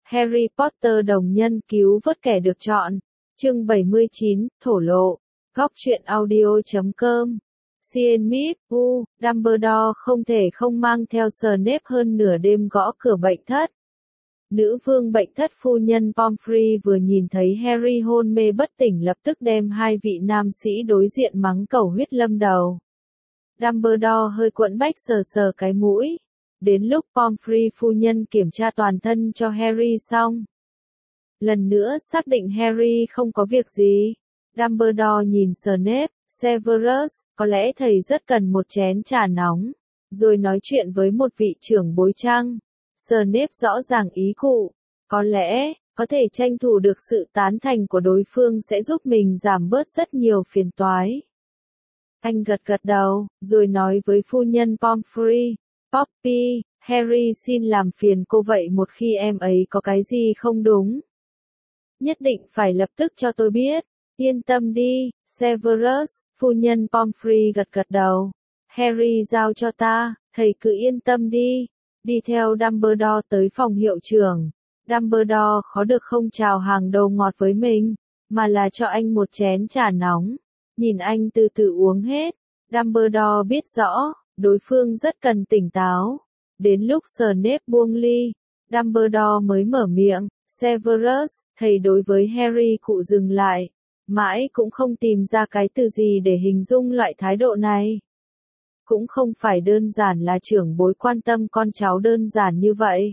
Harry Potter đồng nhân cứu vớt kẻ được chọn. Chương 79, thổ lộ. Góc truyện audio.com. Siên Mip, Dumbledore không thể không mang theo Snape hơn nửa đêm gõ cửa bệnh thất. Nữ vương bệnh thất phu nhân Pomfrey vừa nhìn thấy Harry hôn mê bất tỉnh lập tức đem hai vị nam sĩ đối diện mắng cầu huyết lâm đầu. Dumbledore hơi quẫn bách sờ sờ cái mũi. Đến lúc Pomfrey phu nhân kiểm tra toàn thân cho Harry xong. Lần nữa xác định Harry không có việc gì. Dumbledore nhìn Snape, Severus, có lẽ thầy rất cần một chén trà nóng. Rồi nói chuyện với một vị trưởng bối chăng? Snape rõ ràng ý cụ. Có lẽ, có thể tranh thủ được sự tán thành của đối phương sẽ giúp mình giảm bớt rất nhiều phiền toái. Anh gật gật đầu, rồi nói với phu nhân Pomfrey. Poppy, Harry xin làm phiền cô vậy một khi em ấy có cái gì không đúng. Nhất định phải lập tức cho tôi biết. Yên tâm đi, Severus, phu nhân Pomfrey gật gật đầu. Harry giao cho ta, thầy cứ yên tâm đi. Đi theo Dumbledore tới phòng hiệu trưởng. Dumbledore khó được không chào hàng đầu ngọt với mình, mà là cho anh một chén trà nóng. Nhìn anh từ từ uống hết. Dumbledore biết rõ, đối phương rất cần tỉnh táo. Đến lúc Snape buông ly, Dumbledore mới mở miệng. Severus, thầy đối với Harry cụ dừng lại. Mãi cũng không tìm ra cái từ gì để hình dung loại thái độ này. Cũng không phải đơn giản là trưởng bối quan tâm con cháu đơn giản như vậy.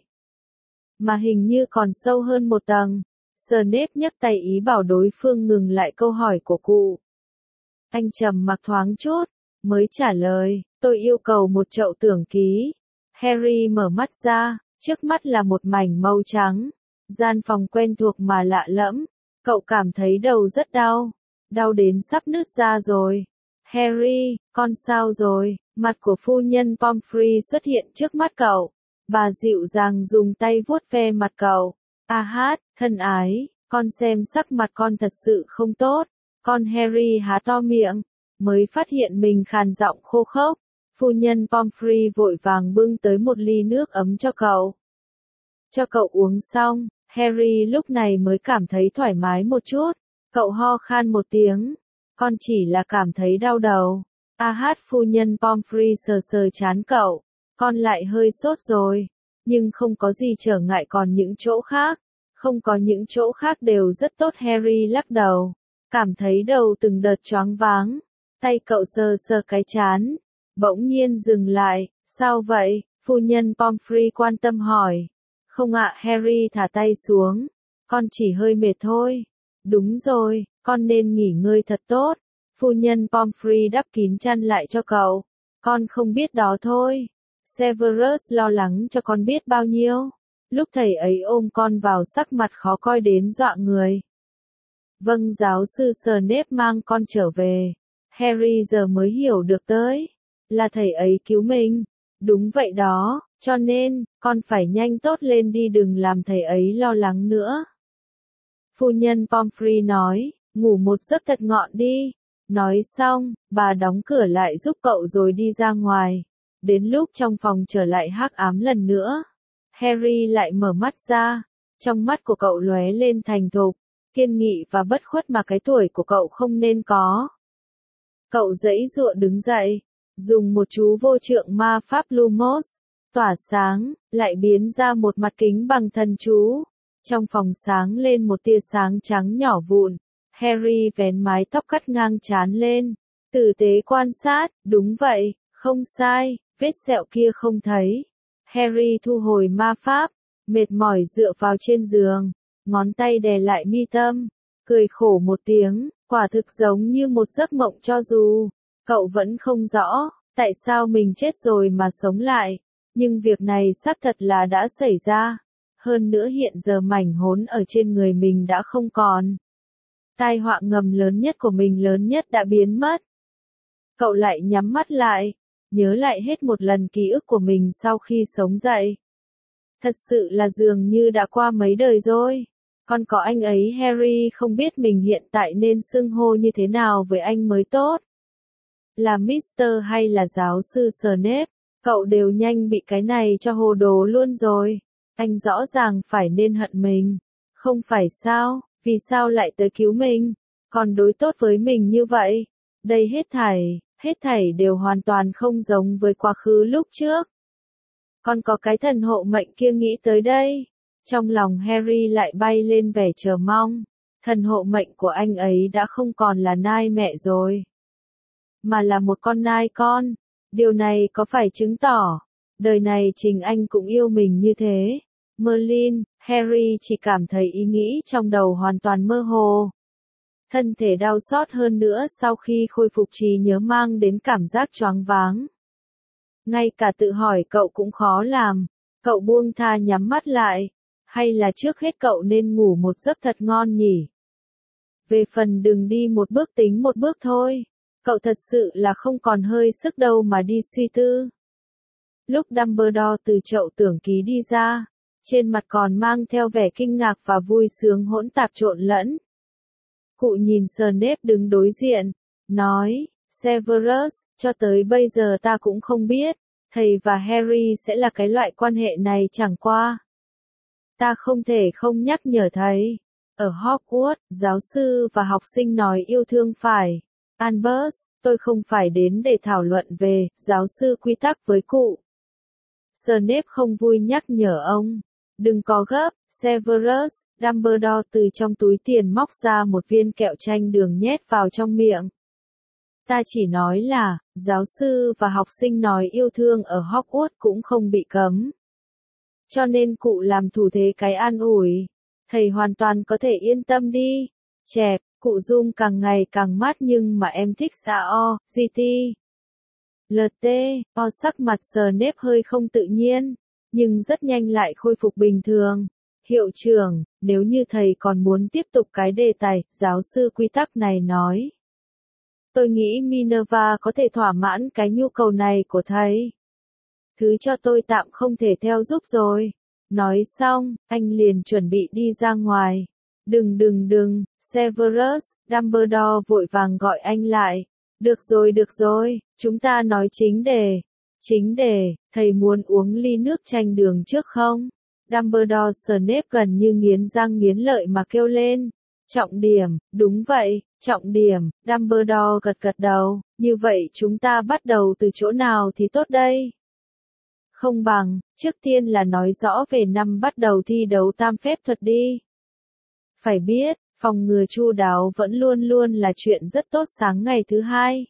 Mà hình như còn sâu hơn một tầng. Snape nhấc tay ý bảo đối phương ngừng lại câu hỏi của cụ. Anh trầm mặc thoáng chút, mới trả lời, tôi yêu cầu một chậu tưởng ký. Harry mở mắt ra, trước mắt là một mảnh màu trắng. Gian phòng quen thuộc mà lạ lẫm. Cậu cảm thấy đầu rất đau. Đau đến sắp nứt ra rồi. Harry, con sao rồi? Mặt của phu nhân Pomfrey xuất hiện trước mắt cậu. Bà dịu dàng dùng tay vuốt ve mặt cậu. Thân ái, con xem sắc mặt con thật sự không tốt. Con Harry há to miệng, mới phát hiện mình khàn giọng khô khốc. Phu nhân Pomfrey vội vàng bưng tới một ly nước ấm cho cậu. Cho cậu uống xong, Harry lúc này mới cảm thấy thoải mái một chút. Cậu ho khan một tiếng. Con chỉ là cảm thấy đau đầu. Phu nhân Pomfrey sờ sờ trán cậu. Con lại hơi sốt rồi. Nhưng không có gì trở ngại còn những chỗ khác. Không có những chỗ khác đều rất tốt. Harry lắc đầu. Cảm thấy đầu từng đợt choáng váng. Tay cậu sờ sờ cái trán. Bỗng nhiên dừng lại. Sao vậy? Phu nhân Pomfrey quan tâm hỏi. Không ạ, Harry thả tay xuống. Con chỉ hơi mệt thôi. Đúng rồi, con nên nghỉ ngơi thật tốt. Phu nhân Pomfrey đắp kín chăn lại cho cậu. Con không biết đó thôi. Severus lo lắng cho con biết bao nhiêu. Lúc thầy ấy ôm con vào sắc mặt khó coi đến dọa người. Vâng, giáo sư Snape mang con trở về. Harry giờ mới hiểu được tới. Là thầy ấy cứu mình. Đúng vậy đó, cho nên, con phải nhanh tốt lên đi đừng làm thầy ấy lo lắng nữa. Phu nhân Pomfrey nói, ngủ một giấc thật ngọn đi. Nói xong, bà đóng cửa lại giúp cậu rồi đi ra ngoài. Đến lúc trong phòng trở lại hắc ám lần nữa, Harry lại mở mắt ra. Trong mắt của cậu lóe lên thành thục, kiên nghị và bất khuất mà cái tuổi của cậu không nên có. Cậu giãy giụa đứng dậy, dùng một chú vô trượng ma pháp Lumos, tỏa sáng, lại biến ra một mặt kính bằng thần chú. Trong phòng sáng lên một tia sáng trắng nhỏ vụn. Harry vén mái tóc cắt ngang trán lên. Tử tế quan sát, đúng vậy, không sai, vết sẹo kia không thấy. Harry thu hồi ma pháp, mệt mỏi dựa vào trên giường, ngón tay đè lại mi tâm, cười khổ một tiếng, quả thực giống như một giấc mộng cho dù. Cậu vẫn không rõ, tại sao mình chết rồi mà sống lại. Nhưng việc này xác thật là đã xảy ra. Hơn nữa hiện giờ mảnh hốn ở trên người mình đã không còn. Tai họa ngầm lớn nhất của mình lớn nhất đã biến mất. Cậu lại nhắm mắt lại, nhớ lại hết một lần ký ức của mình sau khi sống dậy. Thật sự là dường như đã qua mấy đời rồi. Còn có anh ấy Harry không biết mình hiện tại nên xưng hô như thế nào với anh mới tốt. Là Mr. hay là giáo sư Snape, cậu đều nhanh bị cái này cho hồ đồ luôn rồi. Anh rõ ràng phải nên hận mình. Không phải sao, vì sao lại tới cứu mình, còn đối tốt với mình như vậy? Đây hết thảy đều hoàn toàn không giống với quá khứ lúc trước. Còn có cái thần hộ mệnh kia nghĩ tới đây. Trong lòng Harry lại bay lên vẻ chờ mong. Thần hộ mệnh của anh ấy đã không còn là nai mẹ rồi, mà là một con nai con. Điều này có phải chứng tỏ, đời này chính anh cũng yêu mình như thế? Merlin, Harry chỉ cảm thấy ý nghĩ trong đầu hoàn toàn mơ hồ. Thân thể đau xót hơn nữa sau khi khôi phục trí nhớ mang đến cảm giác choáng váng. Ngay cả tự hỏi cậu cũng khó làm. Cậu buông tha nhắm mắt lại. Hay là trước hết cậu nên ngủ một giấc thật ngon nhỉ? Về phần đừng đi một bước tính một bước thôi. Cậu thật sự là không còn hơi sức đâu mà đi suy tư. Lúc Dumbledore từ chậu tưởng ký đi ra, trên mặt còn mang theo vẻ kinh ngạc và vui sướng hỗn tạp trộn lẫn. Cụ nhìn Snape đứng đối diện, nói, Severus, cho tới bây giờ ta cũng không biết, thầy và Harry sẽ là cái loại quan hệ này chẳng qua. Ta không thể không nhắc nhở thầy. Ở Hogwarts, giáo sư và học sinh nói yêu thương phải. Albus, tôi không phải đến để thảo luận về giáo sư quy tắc với cụ. Snape không vui nhắc nhở ông. Đừng có gấp, Severus. Dumbledore từ trong túi tiền móc ra một viên kẹo chanh đường nhét vào trong miệng. Ta chỉ nói là, giáo sư và học sinh nói yêu thương ở Hogwarts cũng không bị cấm. Cho nên cụ làm thủ thế cái an ủi. Thầy hoàn toàn có thể yên tâm đi. Chẹp, cụ Zoom càng ngày càng mát nhưng mà em thích xa o, GT. LT, o sắc mặt Snape hơi không tự nhiên, nhưng rất nhanh lại khôi phục bình thường. Hiệu trưởng, nếu như thầy còn muốn tiếp tục cái đề tài, giáo sư quy tắc này nói. Tôi nghĩ Minerva có thể thỏa mãn cái nhu cầu này của thầy. Thứ cho tôi tạm không thể theo giúp rồi. Nói xong, anh liền chuẩn bị đi ra ngoài. Đừng, Severus, Dumbledore vội vàng gọi anh lại. Được rồi, chúng ta nói chính đề. Chính đề, thầy muốn uống ly nước chanh đường trước không? Dumbledore Snape gần như nghiến răng nghiến lợi mà kêu lên. Trọng điểm, đúng vậy, trọng điểm, Dumbledore gật đầu, như vậy chúng ta bắt đầu từ chỗ nào thì tốt đây? Không bằng, trước tiên là nói rõ về năm bắt đầu thi đấu tam phép thuật đi. Phải biết, phòng ngừa chu đáo vẫn luôn luôn là chuyện rất tốt sáng ngày thứ hai.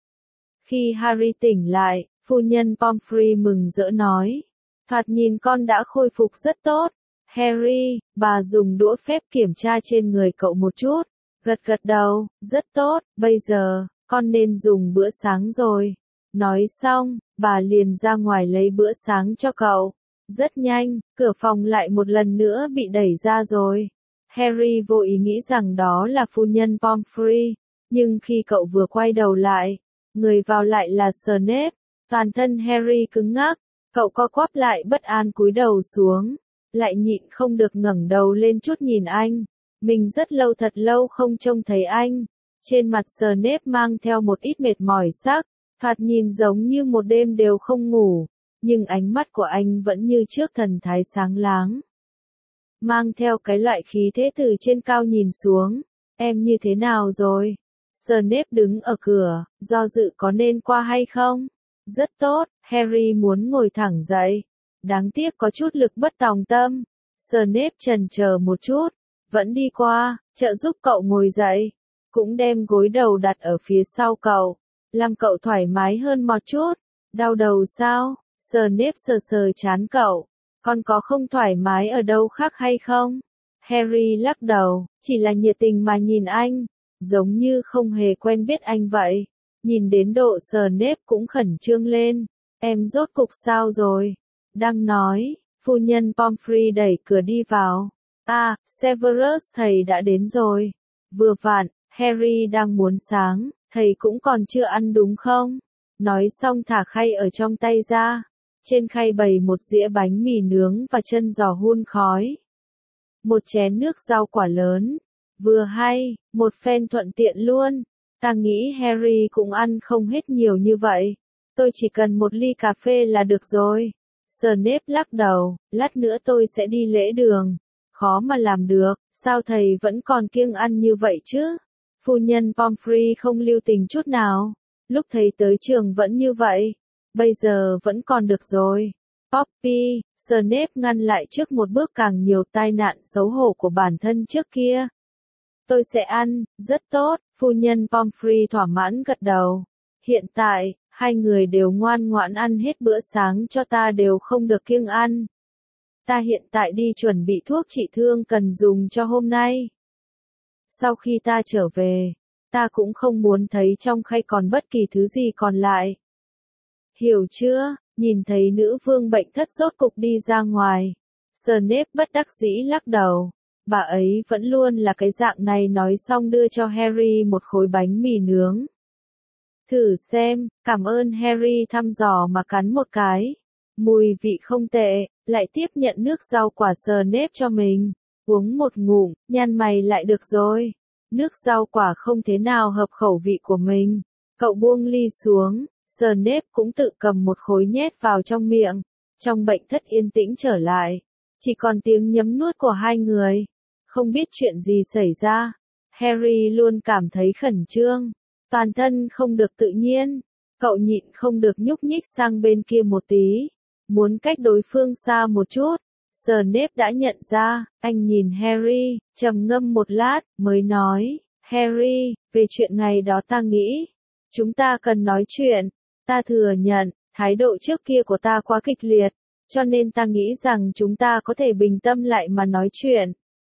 Khi Harry tỉnh lại, phu nhân Pomfrey mừng rỡ nói. Thoạt nhìn con đã khôi phục rất tốt. Harry, bà dùng đũa phép kiểm tra trên người cậu một chút. Gật đầu, rất tốt, bây giờ, con nên dùng bữa sáng rồi. Nói xong, bà liền ra ngoài lấy bữa sáng cho cậu. Rất nhanh, cửa phòng lại một lần nữa bị đẩy ra rồi. Harry vô ý nghĩ rằng đó là phu nhân Pomfrey, nhưng khi cậu vừa quay đầu lại, người vào lại là Snape. Toàn thân Harry cứng ngắc, cậu co quắp lại bất an cúi đầu xuống, lại nhịn không được ngẩng đầu lên chút nhìn anh. Mình rất lâu thật lâu không trông thấy anh. Trên mặt Snape mang theo một ít mệt mỏi sắc, thoạt nhìn giống như một đêm đều không ngủ, nhưng ánh mắt của anh vẫn như trước thần thái sáng láng. Mang theo cái loại khí thế từ trên cao nhìn xuống. Em như thế nào rồi? Snape đứng ở cửa, do dự có nên qua hay không? Rất tốt, Harry muốn ngồi thẳng dậy. Đáng tiếc có chút lực bất tòng tâm. Snape chần chờ một chút, vẫn đi qua, trợ giúp cậu ngồi dậy. Cũng đem gối đầu đặt ở phía sau cậu, làm cậu thoải mái hơn một chút. Đau đầu sao? Snape sờ trán cậu. Con có không thoải mái ở đâu khác hay không? Harry lắc đầu, chỉ là nhiệt tình mà nhìn anh, giống như không hề quen biết anh vậy. Nhìn đến độ Snape cũng khẩn trương lên. Em rốt cục sao rồi? Đang nói, phu nhân Pomfrey đẩy cửa đi vào. À, Severus thầy đã đến rồi. Vừa vặn, Harry đang muốn sáng, thầy cũng còn chưa ăn đúng không? Nói xong thả khay ở trong tay ra. Trên khay bày một dĩa bánh mì nướng và chân giò hun khói. Một chén nước rau quả lớn. Vừa hay, một phen thuận tiện luôn. Ta nghĩ Harry cũng ăn không hết nhiều như vậy. Tôi chỉ cần một ly cà phê là được rồi. Snape lắc đầu, lát nữa tôi sẽ đi lễ đường. Khó mà làm được, sao thầy vẫn còn kiêng ăn như vậy chứ? Phu nhân Pomfrey không lưu tình chút nào. Lúc thầy tới trường vẫn như vậy. Bây giờ vẫn còn được rồi. Poppy, Snape ngăn lại trước một bước càng nhiều tai nạn xấu hổ của bản thân trước kia. Tôi sẽ ăn, rất tốt, phu nhân Pomfrey thỏa mãn gật đầu. Hiện tại, hai người đều ngoan ngoãn ăn hết bữa sáng cho ta đều không được kiêng ăn. Ta hiện tại đi chuẩn bị thuốc trị thương cần dùng cho hôm nay. Sau khi ta trở về, ta cũng không muốn thấy trong khay còn bất kỳ thứ gì còn lại. Hiểu chưa? Nhìn thấy nữ vương bệnh thất rốt cục đi ra ngoài. Snape bất đắc dĩ lắc đầu. Bà ấy vẫn luôn là cái dạng này, nói xong đưa cho Harry một khối bánh mì nướng. Thử xem, cảm ơn. Harry thăm dò mà cắn một cái. Mùi vị không tệ, lại tiếp nhận nước rau quả Snape cho mình. Uống một ngụm, nhăn mày lại được rồi. Nước rau quả không thế nào hợp khẩu vị của mình. Cậu buông ly xuống, Snape cũng tự cầm một khối nhét vào trong miệng. Trong bệnh thất yên tĩnh trở lại. Chỉ còn tiếng nhấm nuốt của hai người. Không biết chuyện gì xảy ra. Harry luôn cảm thấy khẩn trương. Toàn thân không được tự nhiên. Cậu nhịn không được nhúc nhích sang bên kia một tí. Muốn cách đối phương xa một chút. Snape đã nhận ra, anh nhìn Harry, trầm ngâm một lát, mới nói, Harry, về chuyện ngày đó ta nghĩ, chúng ta cần nói chuyện. Ta thừa nhận, thái độ trước kia của ta quá kịch liệt, cho nên ta nghĩ rằng chúng ta có thể bình tâm lại mà nói chuyện.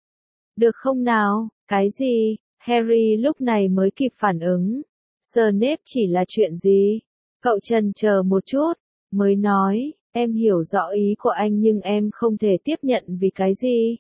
Được không nào? Cái gì? Harry lúc này mới kịp phản ứng. Snape chỉ là chuyện gì? Cậu chần chờ một chút, mới nói, em hiểu rõ ý của anh nhưng em không thể tiếp nhận vì cái gì?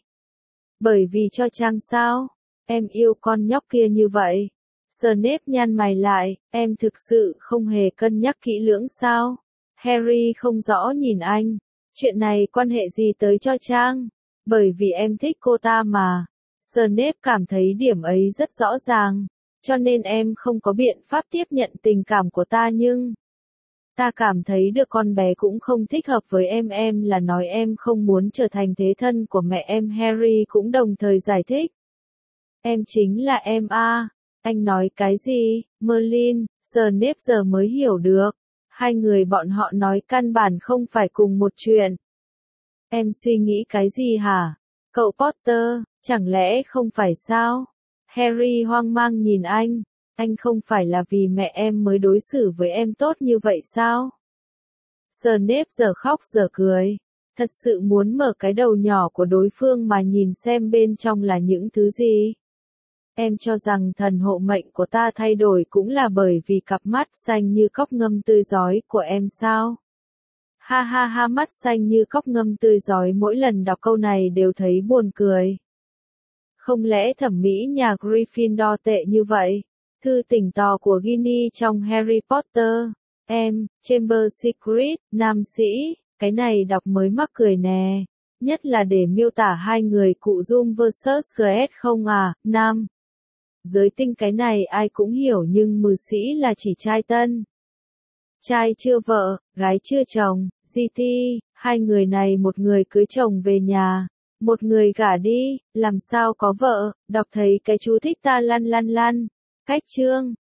Bởi vì cho Trang sao? Em yêu con nhóc kia như vậy. Snape nhăn mày lại, em thực sự không hề cân nhắc kỹ lưỡng sao? Harry không rõ nhìn anh. Chuyện này quan hệ gì tới cho Trang? Bởi vì em thích cô ta mà. Snape cảm thấy điểm ấy rất rõ ràng. Cho nên em không có biện pháp tiếp nhận tình cảm của ta nhưng... Ta cảm thấy được con bé cũng không thích hợp với em là nói em không muốn trở thành thế thân của mẹ em. Harry cũng đồng thời giải thích. Em chính là em a. Anh nói cái gì? Merlin, Snape giờ mới hiểu được. Hai người bọn họ nói căn bản không phải cùng một chuyện. Em suy nghĩ cái gì hả? Cậu Potter, chẳng lẽ không phải sao? Harry hoang mang nhìn anh. Anh không phải là vì mẹ em mới đối xử với em tốt như vậy sao? Snape giờ khóc giờ cười. Thật sự muốn mở cái đầu nhỏ của đối phương mà nhìn xem bên trong là những thứ gì. Em cho rằng thần hộ mệnh của ta thay đổi cũng là bởi vì cặp mắt xanh như cóc ngâm tươi rói của em sao? Ha ha ha, mắt xanh như cóc ngâm tươi rói, mỗi lần đọc câu này đều thấy buồn cười. Không lẽ thẩm mỹ nhà Gryffindor tệ như vậy? Thư tỉnh tò của Ginny trong Harry Potter. Em, Chamber Secret, nam sĩ, cái này đọc mới mắc cười nè. Nhất là để miêu tả hai người cụ Zoom vs GS không à, nam. Giới tinh cái này ai cũng hiểu nhưng mừ sĩ là chỉ trai tân. Trai chưa vợ, gái chưa chồng, GT, hai người này một người cưới chồng về nhà, một người gả đi, làm sao có vợ, đọc thấy cái chú thích ta lăn lăn lăn. Cách chương.